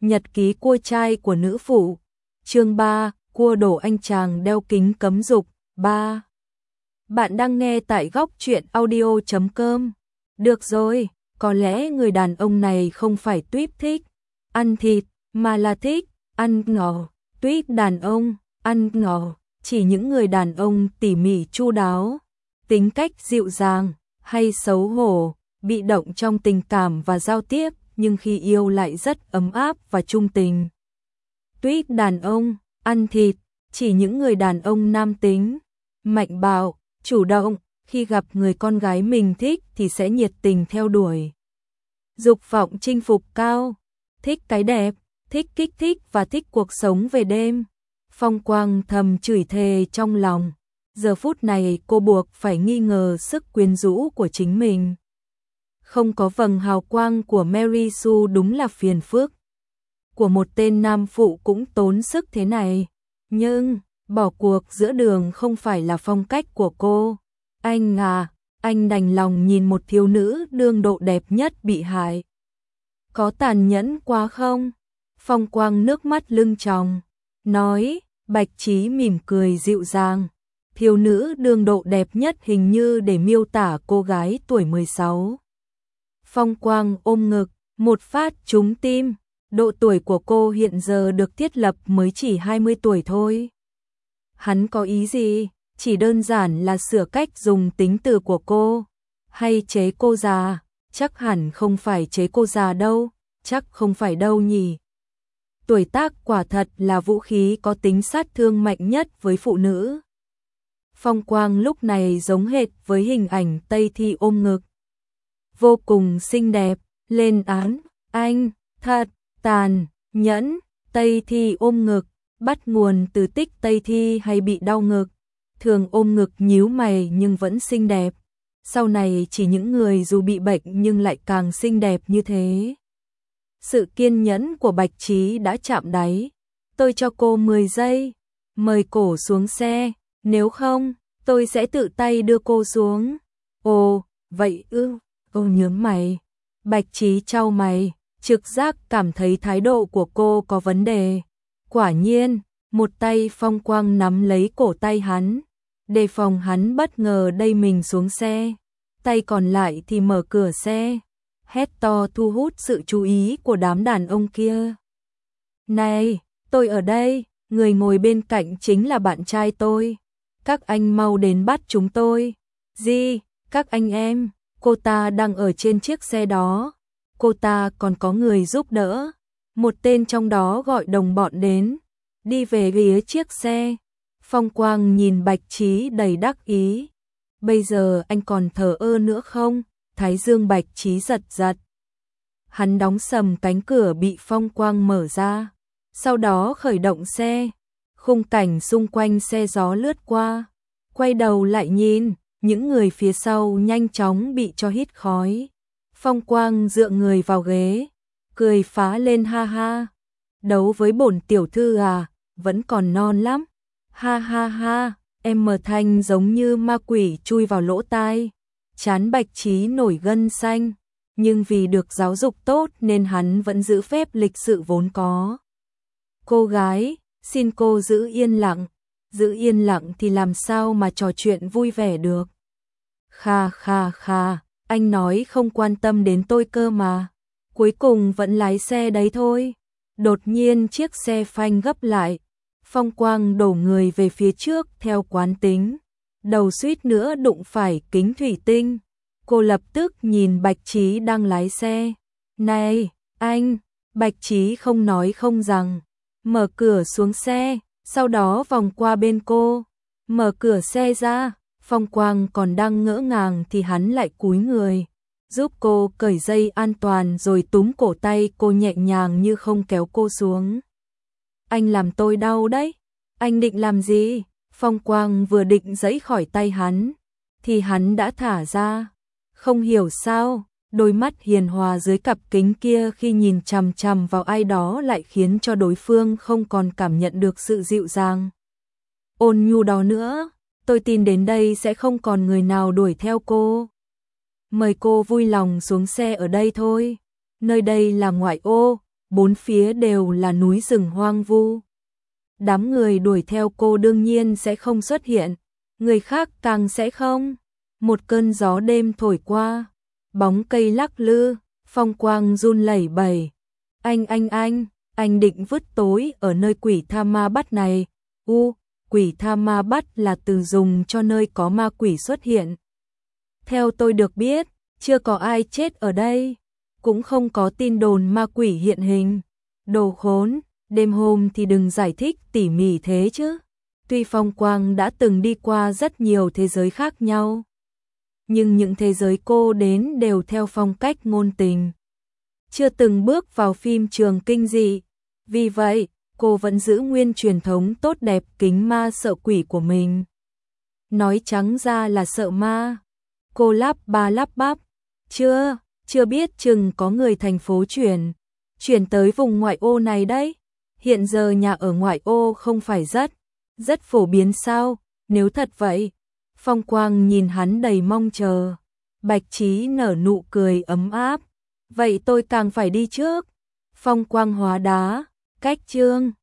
Nhật ký cua trai của nữ phụ. Chương 3, cua đổ anh chàng đeo kính cấm dục. 3. Bạn đang nghe tại góc truyện audio.com. Được rồi, có lẽ người đàn ông này không phải tuýp thích ăn thịt, mà là thích ăn ngò. Tuýp đàn ông, ăn ngò, chỉ những người đàn ông tỉ mỉ chu đáo, tính cách dịu dàng, hay xấu hổ, bị động trong tình cảm và giao tiếp, nhưng khi yêu lại rất ấm áp và trung tình. Tuýp đàn ông, ăn thịt, chỉ những người đàn ông nam tính, mạnh bạo, chủ động, khi gặp người con gái mình thích thì sẽ nhiệt tình theo đuổi. Dục vọng chinh phục cao, thích cái đẹp, thích kích thích và thích cuộc sống về đêm. Phong Quang thầm chửi thề trong lòng. Giờ phút này cô buộc phải nghi ngờ sức quyến rũ của chính mình. Không có vầng hào quang của Mary Sue đúng là phiền phức. Của một tên nam phụ cũng tốn sức thế này. Nhưng, bỏ cuộc giữa đường không phải là phong cách của cô. Anh à, anh đành lòng nhìn một thiếu nữ đương độ đẹp nhất bị hại. Có tàn nhẫn quá không? Phong Quang nước mắt lưng tròng, nói. Bạch Trí mỉm cười dịu dàng. Thiếu nữ đương độ đẹp nhất hình như để miêu tả cô gái tuổi 16. Phong Quang ôm ngực, một phát trúng tim. Độ tuổi của cô hiện giờ được thiết lập mới chỉ 20 tuổi thôi. Hắn có ý gì? Chỉ đơn giản là sửa cách dùng tính từ của cô. Hay chế cô già? Chắc hẳn không phải chế cô già đâu. Chắc không phải đâu nhỉ. Tuổi tác quả thật là vũ khí có tính sát thương mạnh nhất với phụ nữ. Phong Quang lúc này giống hệt với hình ảnh Tây Thi ôm ngực. Vô cùng xinh đẹp, lên án, anh, thật, tàn, nhẫn. Tây Thi ôm ngực, bắt nguồn từ tích Tây Thi hay bị đau ngực. Thường ôm ngực nhíu mày nhưng vẫn xinh đẹp. Sau này chỉ những người dù bị bệnh nhưng lại càng xinh đẹp như thế. Sự kiên nhẫn của Bạch Trí đã chạm đáy. Tôi cho cô 10 giây, mời cổ xuống xe, nếu không, tôi sẽ tự tay đưa cô xuống. Ồ, vậy ư, cô nhướng mày. Bạch Trí chau mày, trực giác cảm thấy thái độ của cô có vấn đề. Quả nhiên, một tay Phong Quang nắm lấy cổ tay hắn, đề phòng hắn bất ngờ đẩy mình xuống xe. Tay còn lại thì mở cửa xe. Hét to thu hút sự chú ý của đám đàn ông kia. Này, tôi ở đây, người ngồi bên cạnh chính là bạn trai tôi. Các anh mau đến bắt chúng tôi. Gì, các anh em, cô ta đang ở trên chiếc xe đó. Cô ta còn có người giúp đỡ. Một tên trong đó gọi đồng bọn đến. Đi về phía chiếc xe. Phong Quang nhìn Bạch Trí đầy đắc ý. Bây giờ anh còn thờ ơ nữa không? Thái dương Bạch Trí giật giật. Hắn đóng sầm cánh cửa bị Phong Quang mở ra. Sau đó khởi động xe. Khung cảnh xung quanh xe gió lướt qua. Quay đầu lại nhìn, những người phía sau nhanh chóng bị cho hít khói. Phong Quang dựa người vào ghế, cười phá lên ha ha. Đấu với bổn tiểu thư à, vẫn còn non lắm. Ha ha ha, em mờ thanh giống như ma quỷ chui vào lỗ tai. Trán Bạch Trí nổi gân xanh, nhưng vì được giáo dục tốt nên hắn vẫn giữ phép lịch sự vốn có. Cô gái, xin cô giữ yên lặng. Giữ yên lặng thì làm sao mà trò chuyện vui vẻ được. Kha kha kha, anh nói không quan tâm đến tôi cơ mà. Cuối cùng vẫn lái xe đấy thôi. Đột nhiên chiếc xe phanh gấp lại. Phong Quang đổ người về phía trước theo quán tính. Đầu suýt nữa đụng phải kính thủy tinh. Cô lập tức nhìn Bạch Trí đang lái xe. Này, anh! Bạch Trí không nói không rằng. Mở cửa xuống xe, sau đó vòng qua bên cô. Mở cửa xe ra, Phong Quang còn đang ngỡ ngàng thì hắn lại cúi người. Giúp cô cởi dây an toàn rồi túm cổ tay cô nhẹ nhàng như không kéo cô xuống. Anh làm tôi đau đấy. Anh định làm gì? Phong Quang vừa định giãy khỏi tay hắn, thì hắn đã thả ra. Không hiểu sao, đôi mắt hiền hòa dưới cặp kính kia khi nhìn chằm chằm vào ai đó lại khiến cho đối phương không còn cảm nhận được sự dịu dàng ôn nhu đó nữa. Tôi tin đến đây sẽ không còn người nào đuổi theo cô. Mời cô vui lòng xuống xe ở đây thôi. Nơi đây là ngoại ô, bốn phía đều là núi rừng hoang vu. Đám người đuổi theo cô đương nhiên sẽ không xuất hiện, người khác càng sẽ không. Một cơn gió đêm thổi qua, bóng cây lắc lư, phong quang run lẩy bẩy. Anh định vứt tối ở nơi quỷ tha ma bắt này. Quỷ tha ma bắt là từ dùng cho nơi có ma quỷ xuất hiện. Theo tôi được biết, chưa có ai chết ở đây, cũng không có tin đồn ma quỷ hiện hình. Đồ khốn, đêm hôm thì đừng giải thích tỉ mỉ thế chứ. Tuy Phong Quang đã từng đi qua rất nhiều thế giới khác nhau, nhưng những thế giới cô đến đều theo phong cách ngôn tình, chưa từng bước vào phim trường kinh dị. Vì vậy, cô vẫn giữ nguyên truyền thống tốt đẹp kính ma sợ quỷ của mình. Nói trắng ra là sợ ma. Cô lắp bắp. Chưa biết chừng có người thành phố chuyển tới vùng ngoại ô này đấy. Hiện giờ nhà ở ngoại ô không phải rất phổ biến sao? Nếu thật vậy, Phong Quang nhìn hắn đầy mong chờ. Bạch Trí nở nụ cười ấm áp. Vậy tôi càng phải đi trước. Phong Quang hóa đá, cách chương